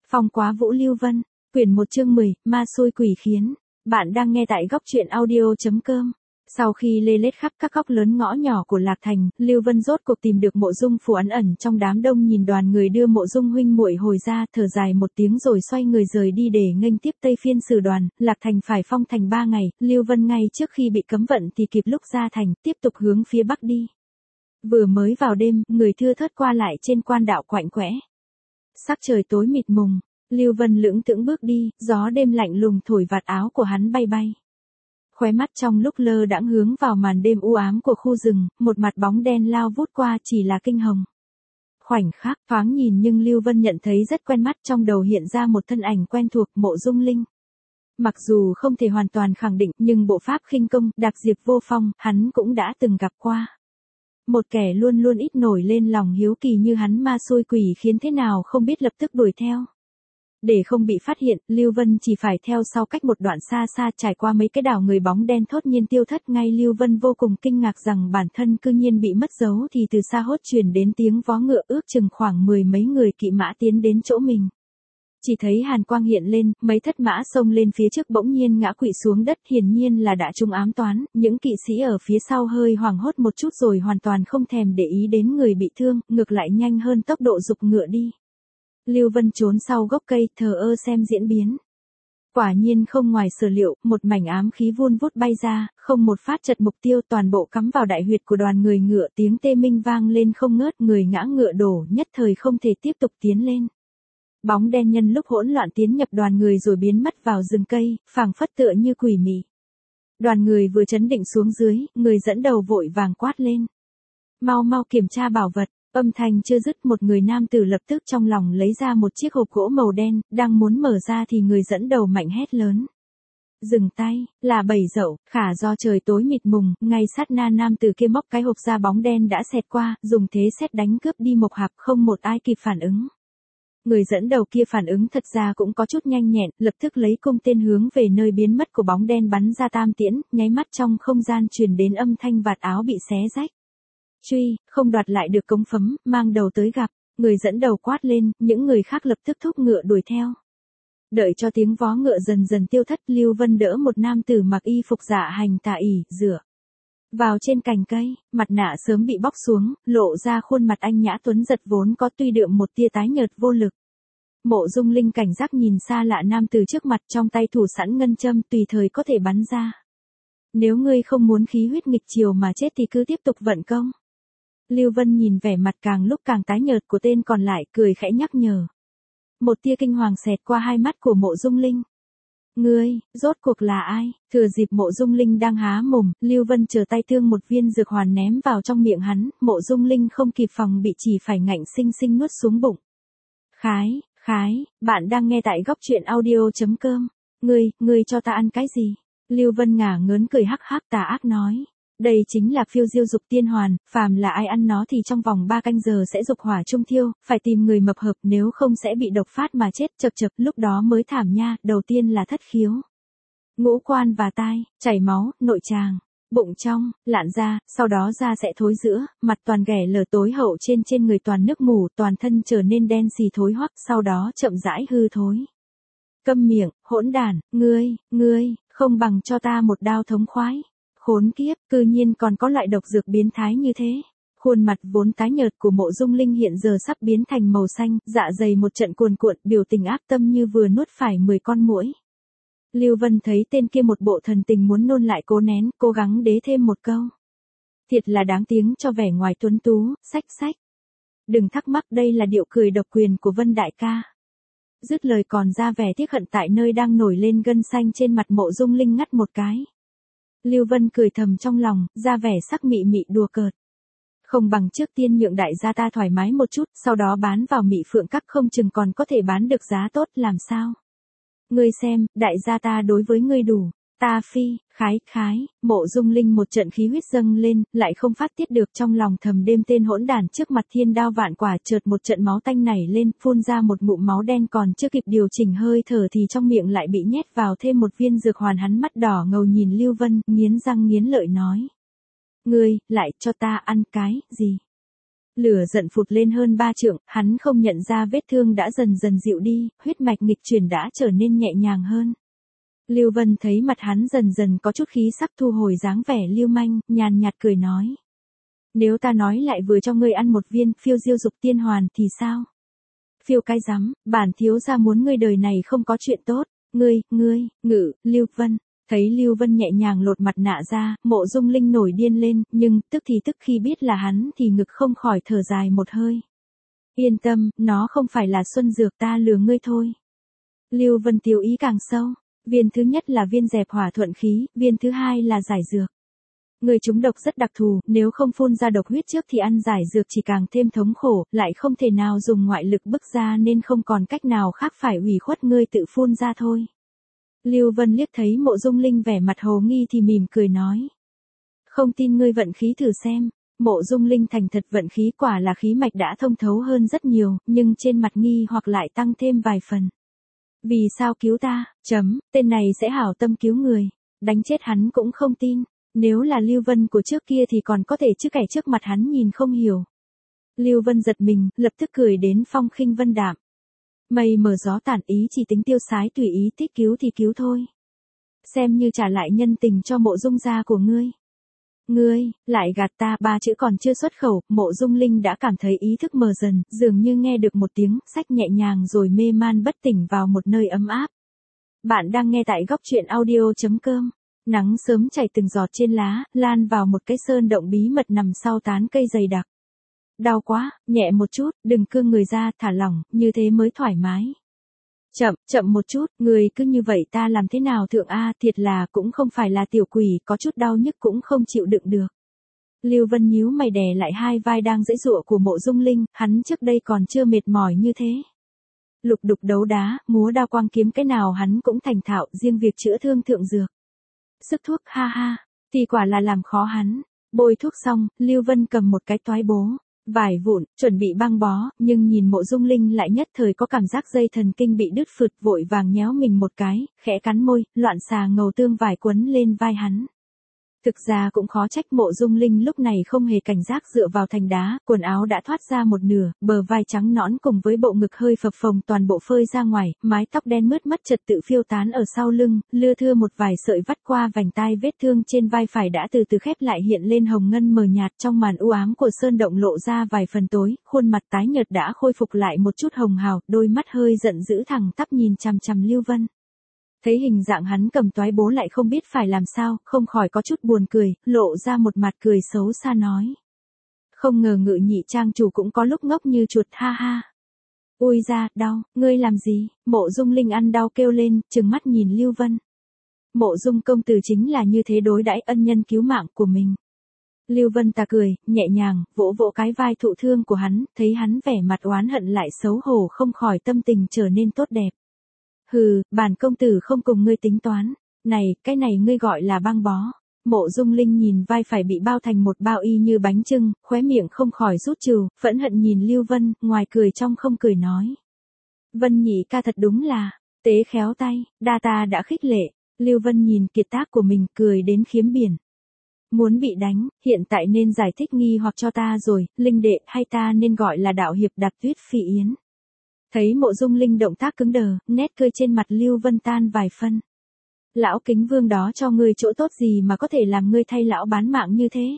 Phong Quá Vũ Lưu Vân, quyển 1 chương 10, ma xui quỷ khiến. Bạn đang nghe tại góc truyện audio.com. Sau khi lê lết khắp các góc lớn ngõ nhỏ của Lạc Thành, Lưu Vân rốt cuộc tìm được Mộ Dung Phủ ẩn trong đám đông, nhìn đoàn người đưa Mộ Dung huynh muội hồi ra, thở dài một tiếng rồi xoay người rời đi để nghênh tiếp Tây Phiên Sử đoàn. Lạc Thành phải phong thành 3 ngày, Lưu Vân ngay trước khi bị cấm vận thì kịp lúc ra thành, tiếp tục hướng phía bắc đi. Vừa mới vào đêm, người thưa thớt qua lại trên quan đạo quạnh quẽ. Sắc trời tối mịt mùng, Lưu Vân lững thững bước đi, gió đêm lạnh lùng thổi vạt áo của hắn bay bay. Khóe mắt trong lúc lơ đãng hướng vào màn đêm u ám của khu rừng, một mặt bóng đen lao vút qua, chỉ là kinh hồng. Khoảnh khắc thoáng nhìn nhưng Lưu Vân nhận thấy rất quen mắt, trong đầu hiện ra một thân ảnh quen thuộc, Mộ Dung Linh. Mặc dù không thể hoàn toàn khẳng định, nhưng bộ pháp khinh công, đặc diệp vô phong, hắn cũng đã từng gặp qua. Một kẻ luôn luôn ít nổi lên lòng hiếu kỳ như hắn, ma xui quỷ khiến thế nào không biết lập tức đuổi theo. Để không bị phát hiện, Lưu Vân chỉ phải theo sau cách một đoạn xa xa, trải qua mấy cái đảo người bóng đen thốt nhiên tiêu thất ngay. Lưu Vân vô cùng kinh ngạc rằng bản thân cư nhiên bị mất dấu, thì từ xa hốt truyền đến tiếng vó ngựa, ước chừng khoảng 10 mấy người kỵ mã tiến đến chỗ mình. Chỉ thấy hàn quang hiện lên, mấy thất mã xông lên phía trước bỗng nhiên ngã quỵ xuống đất, hiển nhiên là đã trúng ám toán. Những kỵ sĩ ở phía sau hơi hoảng hốt một chút rồi hoàn toàn không thèm để ý đến người bị thương, ngược lại nhanh hơn tốc độ giục ngựa đi. Lưu Vân trốn sau gốc cây, thờ ơ xem diễn biến. Quả nhiên không ngoài sở liệu, một mảnh ám khí vun vút bay ra, không một phát chật mục tiêu, toàn bộ cắm vào đại huyệt của đoàn người ngựa, tiếng tê minh vang lên không ngớt, người ngã ngựa đổ, nhất thời không thể tiếp tục tiến lên. Bóng đen nhân lúc hỗn loạn tiến nhập đoàn người rồi biến mất vào rừng cây, phảng phất tựa như quỷ mị. Đoàn người vừa chấn định xuống dưới, người dẫn đầu vội vàng quát lên: mau mau kiểm tra bảo vật. Âm thanh chưa dứt, một người nam tử lập tức trong lòng lấy ra một chiếc hộp gỗ màu đen, đang muốn mở ra thì người dẫn đầu mạnh hét lớn: dừng tay, là bầy dậu. Khả do trời tối mịt mùng, ngay sát na nam tử kia móc cái hộp ra, bóng đen đã xẹt qua, dùng thế sét đánh cướp đi mộc hạp, không một ai kịp phản ứng. Người dẫn đầu kia phản ứng thật ra cũng có chút nhanh nhẹn, lập tức lấy cung tên hướng về nơi biến mất của bóng đen bắn ra tam tiễn, nháy mắt trong không gian truyền đến âm thanh vạt áo bị xé rách. Truy, không đoạt lại được cống phấm, mang đầu tới gặp. Người dẫn đầu quát lên, những người khác lập tức thúc ngựa đuổi theo. Đợi cho tiếng vó ngựa dần dần tiêu thất, Lưu Vân đỡ một nam tử mặc y phục dạ hành tà ỷ, dựa vào trên cành cây, mặt nạ sớm bị bóc xuống, lộ ra khuôn mặt anh nhã tuấn giật vốn có, tuy đượm một tia tái nhợt vô lực. Mộ Dung Linh cảnh giác nhìn xa lạ nam tử trước mặt, trong tay thủ sẵn ngân châm, tùy thời có thể bắn ra. Nếu ngươi không muốn khí huyết nghịch chiều mà chết thì cứ tiếp tục vận công. Lưu Vân nhìn vẻ mặt càng lúc càng tái nhợt của tên còn lại, cười khẽ nhắc nhở. Một tia kinh hoàng xẹt qua hai mắt của Mộ Dung Linh. Ngươi, rốt cuộc là ai? Thừa dịp Mộ Dung Linh đang há mồm, Lưu Vân trở tay thương một viên dược hoàn ném vào trong miệng hắn, Mộ Dung Linh không kịp phòng bị chỉ phải ngạnh sinh sinh nuốt xuống bụng. Khái, bạn đang nghe tại góc truyện audio.com. Ngươi cho ta ăn cái gì? Lưu Vân ngả ngớn cười hắc hắc tà ác nói. Đây chính là phiêu diêu dục tiên hoàn, phàm là ai ăn nó thì trong vòng 3 canh giờ sẽ dục hỏa trung thiêu, phải tìm người mập hợp, nếu không sẽ bị độc phát mà chết. Chập lúc đó mới thảm nha. Đầu tiên là thất khiếu, ngũ quan và tai, chảy máu, nội tràng, bụng trong, lạn ra, sau đó da sẽ thối rữa, mặt toàn ghẻ lở tối hậu, trên người toàn nước mủ, toàn thân trở nên đen xì thối hoắc, sau đó chậm rãi hư thối. Câm miệng, hỗn đản, ngươi, không bằng cho ta một đao thống khoái. Khốn kiếp, cư nhiên còn có loại độc dược biến thái như thế. Khuôn mặt vốn tái nhợt của Mộ Dung Linh hiện giờ sắp biến thành màu xanh, dạ dày một trận cuồn cuộn, biểu tình ác tâm như vừa nuốt phải 10 con muỗi. Lưu Vân thấy tên kia một bộ thần tình muốn nôn lại cố nén, cố gắng đế thêm một câu. Thiệt là đáng tiếng cho vẻ ngoài tuấn tú, sách. Đừng thắc mắc, đây là điệu cười độc quyền của Vân đại ca. Dứt lời còn ra vẻ tiếc hận tại nơi đang nổi lên gân xanh trên mặt Mộ Dung Linh ngắt một cái. Lưu Vân cười thầm trong lòng, ra vẻ sắc mị mị đùa cợt. Không bằng trước tiên nhượng đại gia ta thoải mái một chút, sau đó bán vào Mị Phượng Các, không chừng còn có thể bán được giá tốt, làm sao? Ngươi xem, đại gia ta đối với ngươi đủ. Ta phi, khái, Mộ Dung Linh một trận khí huyết dâng lên, lại không phát tiết được, trong lòng thầm đêm tên hỗn đản trước mặt thiên đao vạn quả, chợt một trận máu tanh nảy lên, phun ra một ngụm máu đen, còn chưa kịp điều chỉnh hơi thở thì trong miệng lại bị nhét vào thêm một viên dược hoàn. Hắn mắt đỏ ngầu nhìn Lưu Vân, nghiến răng nghiến lợi nói. Ngươi, lại cho ta ăn cái gì? Lửa giận phụt lên hơn 3 trượng, hắn không nhận ra vết thương đã dần dần dịu đi, huyết mạch nghịch chuyển đã trở nên nhẹ nhàng hơn. Lưu Vân thấy mặt hắn dần dần có chút khí sắp thu hồi dáng vẻ lưu manh, nhàn nhạt cười nói. Nếu ta nói lại vừa cho ngươi ăn một viên phiêu diêu dục tiên hoàn thì sao? Phiêu cái rắm, bản thiếu gia muốn ngươi đời này không có chuyện tốt, ngươi, Lưu Vân. Thấy Lưu Vân nhẹ nhàng lột mặt nạ ra, Mộ Dung Linh nổi điên lên, nhưng tức khi biết là hắn thì ngực không khỏi thở dài một hơi. Yên tâm, nó không phải là xuân dược, ta lừa ngươi thôi. Lưu Vân tiêu ý càng sâu, viên thứ nhất là viên dẹp hỏa thuận khí, viên thứ hai là giải dược. Người trúng độc rất đặc thù, nếu không phun ra độc huyết trước thì ăn giải dược chỉ càng thêm thống khổ, lại không thể nào dùng ngoại lực bức ra nên không còn cách nào khác phải ủy khuất ngươi tự phun ra thôi. Lưu Vân liếc thấy Mộ Dung Linh vẻ mặt hồ nghi thì mỉm cười nói. Không tin ngươi vận khí thử xem. Mộ Dung Linh thành thật vận khí, quả là khí mạch đã thông thấu hơn rất nhiều, nhưng trên mặt nghi hoặc lại tăng thêm vài phần. Vì sao cứu ta, tên này sẽ hảo tâm cứu người, đánh chết hắn cũng không tin. Nếu là Lưu Vân của trước kia thì còn có thể, chứ kẻ trước mặt hắn nhìn không hiểu. Lưu Vân giật mình, lập tức cười đến phong khinh vân đạm. Mây mờ gió tản, ý chỉ tính tiêu sái tùy ý, thích cứu thì cứu thôi. Xem như trả lại nhân tình cho Mộ Dung gia của ngươi. Ngươi, lại gạt ta, 3 chữ còn chưa xuất khẩu, Mộ Dung Linh đã cảm thấy ý thức mờ dần, dường như nghe được một tiếng sách nhẹ nhàng rồi mê man bất tỉnh vào một nơi ấm áp. Bạn đang nghe tại góc truyện audio.com. Nắng sớm chảy từng giọt trên lá, lan vào một cái sơn động bí mật nằm sau tán cây dày đặc. Đau quá, nhẹ một chút, đừng cương người ra, thả lỏng, như thế mới thoải mái. Chậm một chút, người cứ như vậy ta làm thế nào thượng a, thiệt là cũng không phải là tiểu quỷ, có chút đau nhức cũng không chịu đựng được. Lưu Vân nhíu mày đè lại hai vai đang giãy giụa của Mộ Dung Linh, hắn trước đây còn chưa mệt mỏi như thế. Lục đục đấu đá, múa đao quang kiếm cái nào hắn cũng thành thạo, riêng việc chữa thương thượng dược. Sức thuốc ha, thì quả là làm khó hắn. Bôi thuốc xong, Lưu Vân cầm một cái toái bố, vải vụn, chuẩn bị băng bó, nhưng nhìn Mộ Dung Linh lại nhất thời có cảm giác dây thần kinh bị đứt phượt, vội vàng nhéo mình một cái, khẽ cắn môi, loạn xà ngầu tương vải quấn lên vai hắn. Thực ra cũng khó trách Mộ Dung Linh lúc này không hề cảnh giác, dựa vào thành đá, quần áo đã thoát ra một nửa, bờ vai trắng nõn cùng với bộ ngực hơi phập phồng toàn bộ phơi ra ngoài, mái tóc đen mướt mất trật tự phiêu tán ở sau lưng, lưa thưa một vài sợi vắt qua vành tai, vết thương trên vai phải đã từ từ khép lại, hiện lên hồng ngân mờ nhạt, trong màn u ám của sơn động lộ ra vài phần tối, khuôn mặt tái nhợt đã khôi phục lại một chút hồng hào, đôi mắt hơi giận dữ thẳng tắp nhìn chằm chằm Lưu Vân. Thấy hình dạng hắn cầm toái bố lại không biết phải làm sao, không khỏi có chút buồn cười, lộ ra một mặt cười xấu xa nói. Không ngờ Ngự Nhị trang chủ cũng có lúc ngốc như chuột, ha. Ui da, đau, ngươi làm gì? Mộ Dung Linh ăn đau kêu lên, trừng mắt nhìn Lưu Vân. Mộ Dung công tử chính là như thế đối đãi ân nhân cứu mạng của mình. Lưu Vân ta cười, nhẹ nhàng, vỗ vỗ cái vai thụ thương của hắn, thấy hắn vẻ mặt oán hận lại xấu hổ, không khỏi tâm tình trở nên tốt đẹp. Hừ, bản công tử không cùng ngươi tính toán. Này, cái này ngươi gọi là băng bó. Mộ Dung Linh nhìn vai phải bị bao thành một bao y như bánh chưng, khóe miệng không khỏi rút trừ, phẫn hận nhìn Lưu Vân, ngoài cười trong không cười nói. Vân nhị ca thật đúng là, tế khéo tay, đa ta đã khích lệ. Lưu Vân nhìn kiệt tác của mình, cười đến khiếm biển. Muốn bị đánh, hiện tại nên giải thích nghi hoặc cho ta rồi, Linh đệ, hay ta nên gọi là đạo hiệp Đặt Tuyết Phi Yến. Thấy Mộ Dung Linh động tác cứng đờ, nét cười trên mặt Lưu Vân tan vài phân. Lão Kính Vương đó cho ngươi chỗ tốt gì mà có thể làm ngươi thay lão bán mạng như thế?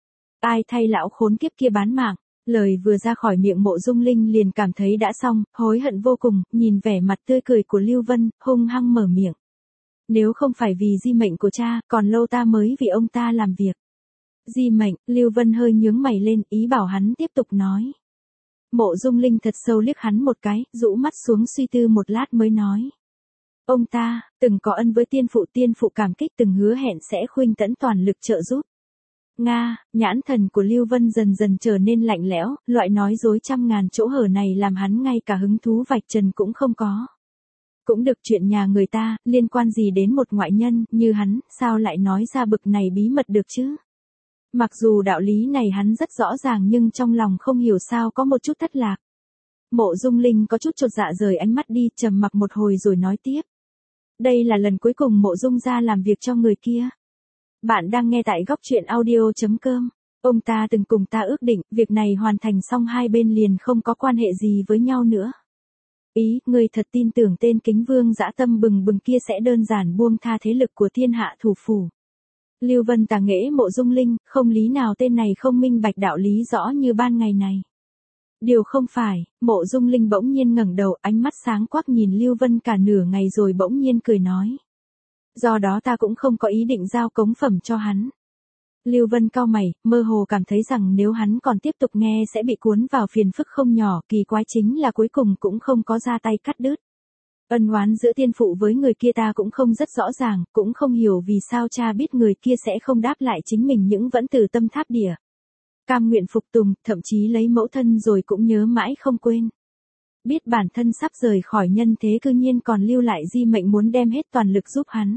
Ai thay lão khốn kiếp kia bán mạng? Lời vừa ra khỏi miệng Mộ Dung Linh liền cảm thấy đã xong, hối hận vô cùng, nhìn vẻ mặt tươi cười của Lưu Vân, hung hăng mở miệng. Nếu không phải vì di mệnh của cha, còn lâu ta mới vì ông ta làm việc. Di mệnh, Lưu Vân hơi nhướng mày lên, ý bảo hắn tiếp tục nói. Mộ Dung Linh thật sâu liếc hắn một cái, rũ mắt xuống suy tư một lát mới nói. Ông ta, từng có ân với tiên phụ cảm kích, từng hứa hẹn sẽ khuynh tẫn toàn lực trợ giúp. Nga, nhãn thần của Lưu Vân dần dần trở nên lạnh lẽo, loại nói dối trăm ngàn chỗ hở này làm hắn ngay cả hứng thú vạch trần cũng không có. Cũng được, chuyện nhà người ta, liên quan gì đến một ngoại nhân như hắn, sao lại nói ra bực này bí mật được chứ? Mặc dù đạo lý này hắn rất rõ ràng nhưng trong lòng không hiểu sao có một chút thất lạc. Mộ Dung Linh có chút chột dạ rời ánh mắt đi, trầm mặc một hồi rồi nói tiếp. Đây là lần cuối cùng Mộ Dung gia làm việc cho người kia. Bạn đang nghe tại góc truyện audio.com. Ông ta từng cùng ta ước định, việc này hoàn thành xong hai bên liền không có quan hệ gì với nhau nữa. Ý, ngươi thật tin tưởng tên Kính Vương dã tâm bừng bừng kia sẽ đơn giản buông tha thế lực của thiên hạ thủ phủ. Lưu Vân tà nghễ Mộ Dung Linh, không lý nào tên này không minh bạch đạo lý rõ như ban ngày này. Điều không phải, Mộ Dung Linh bỗng nhiên ngẩng đầu, ánh mắt sáng quắc nhìn Lưu Vân cả nửa ngày rồi bỗng nhiên cười nói. Do đó ta cũng không có ý định giao cống phẩm cho hắn. Lưu Vân cau mày, mơ hồ cảm thấy rằng nếu hắn còn tiếp tục nghe sẽ bị cuốn vào phiền phức không nhỏ, kỳ quái chính là cuối cùng cũng không có ra tay cắt đứt. Ân oán giữa tiên phụ với người kia ta cũng không rất rõ ràng, cũng không hiểu vì sao cha biết người kia sẽ không đáp lại chính mình những vẫn từ tâm tháp địa. Cam nguyện phục tùng, thậm chí lấy mẫu thân rồi cũng nhớ mãi không quên. Biết bản thân sắp rời khỏi nhân thế cư nhiên còn lưu lại di mệnh muốn đem hết toàn lực giúp hắn.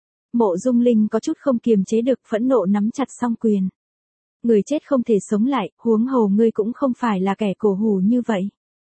Mộ Dung Linh có chút không kiềm chế được, phẫn nộ nắm chặt song quyền. Người chết không thể sống lại, huống hồ ngươi cũng không phải là kẻ cổ hủ như vậy.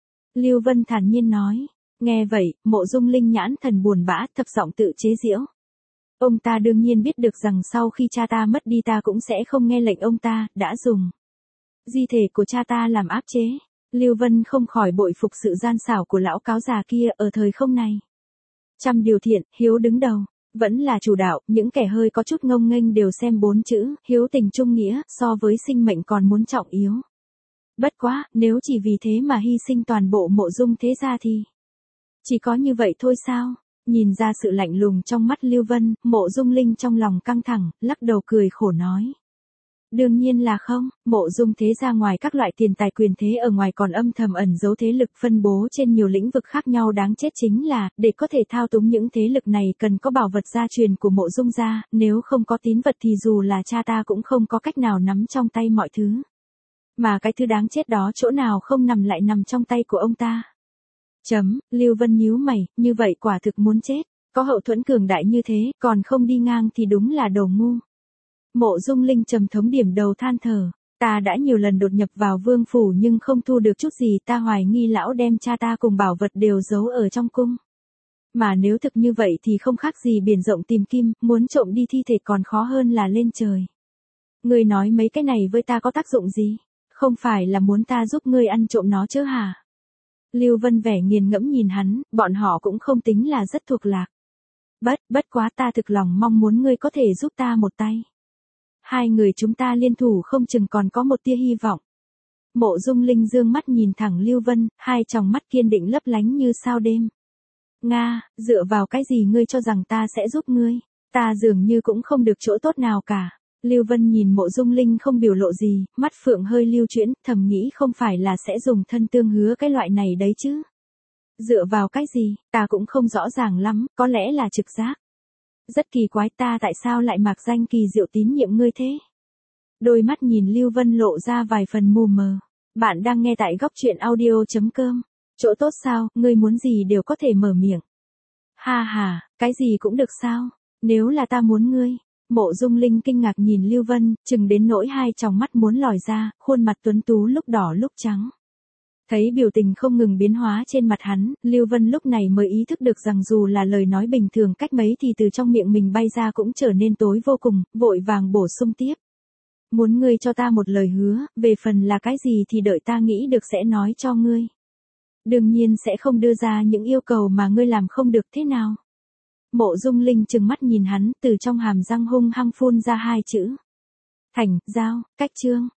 Lưu Vân thản nhiên nói. Nghe vậy, Mộ Dung Linh nhãn thần buồn bã, thấp giọng tự chế giễu. Ông ta đương nhiên biết được rằng sau khi cha ta mất đi ta cũng sẽ không nghe lệnh ông ta, đã dùng di thể của cha ta làm áp chế. Lưu Vân không khỏi bội phục sự gian xảo của lão cáo già kia ở thời không này. Trăm điều thiện, hiếu đứng đầu. Vẫn là chủ đạo, những kẻ hơi có chút ngông nghênh đều xem 4 chữ, hiếu tình trung nghĩa, so với sinh mệnh còn muốn trọng yếu. Bất quá, nếu chỉ vì thế mà hy sinh toàn bộ Mộ Dung thế gia thì... Chỉ có như vậy thôi sao? Nhìn ra sự lạnh lùng trong mắt Lưu Vân, Mộ Dung Linh trong lòng căng thẳng, lắc đầu cười khổ nói. Đương nhiên là không, Mộ Dung thế gia ngoài các loại tiền tài quyền thế ở ngoài còn âm thầm ẩn giấu thế lực phân bố trên nhiều lĩnh vực khác nhau, đáng chết chính là, để có thể thao túng những thế lực này cần có bảo vật gia truyền của Mộ Dung gia, nếu không có tín vật thì dù là cha ta cũng không có cách nào nắm trong tay mọi thứ. Mà cái thứ đáng chết đó chỗ nào không nằm lại nằm trong tay của ông ta. Lưu Vân nhíu mày, như vậy quả thực muốn chết, có hậu thuẫn cường đại như thế, còn không đi ngang thì đúng là đồ ngu. Mộ Dung Linh trầm thống điểm đầu than thở, ta đã nhiều lần đột nhập vào vương phủ nhưng không thu được chút gì, ta hoài nghi lão đem cha ta cùng bảo vật đều giấu ở trong cung. Mà nếu thực như vậy thì không khác gì biển rộng tìm kim, muốn trộm đi thi thể còn khó hơn là lên trời. Ngươi nói mấy cái này với ta có tác dụng gì? Không phải là muốn ta giúp ngươi ăn trộm nó chứ hả? Lưu Vân vẻ nghiền ngẫm nhìn hắn, bọn họ cũng không tính là rất thuộc lạc. Bất quá ta thực lòng mong muốn ngươi có thể giúp ta một tay. Hai người chúng ta liên thủ không chừng còn có một tia hy vọng. Mộ Dung Linh dương mắt nhìn thẳng Lưu Vân, hai tròng mắt kiên định lấp lánh như sao đêm. Nga, dựa vào cái gì ngươi cho rằng ta sẽ giúp ngươi? Ta dường như cũng không được chỗ tốt nào cả. Lưu Vân nhìn Mộ Dung Linh không biểu lộ gì, mắt phượng hơi lưu chuyển, thầm nghĩ không phải là sẽ dùng thân tương hứa cái loại này đấy chứ. Dựa vào cái gì, ta cũng không rõ ràng lắm, có lẽ là trực giác. Rất kỳ quái, ta tại sao lại mạc danh kỳ diệu tín nhiệm ngươi thế? Đôi mắt nhìn Lưu Vân lộ ra vài phần mù mờ. Bạn đang nghe tại góc truyện audio.com. Chỗ tốt sao, ngươi muốn gì đều có thể mở miệng. Ha ha, cái gì cũng được sao? Nếu là ta muốn ngươi. Mộ Dung Linh kinh ngạc nhìn Lưu Vân, chừng đến nỗi hai tròng mắt muốn lòi ra, khuôn mặt tuấn tú lúc đỏ lúc trắng. Thấy biểu tình không ngừng biến hóa trên mặt hắn, Lưu Vân lúc này mới ý thức được rằng dù là lời nói bình thường cách mấy thì từ trong miệng mình bay ra cũng trở nên tối vô cùng, vội vàng bổ sung tiếp. Muốn ngươi cho ta một lời hứa, về phần là cái gì thì đợi ta nghĩ được sẽ nói cho ngươi. Đương nhiên sẽ không đưa ra những yêu cầu mà ngươi làm không được thế nào. Mộ Dung Linh trừng mắt nhìn hắn, từ trong hàm răng hung hăng phun ra hai chữ. Thành, giao, cách chương.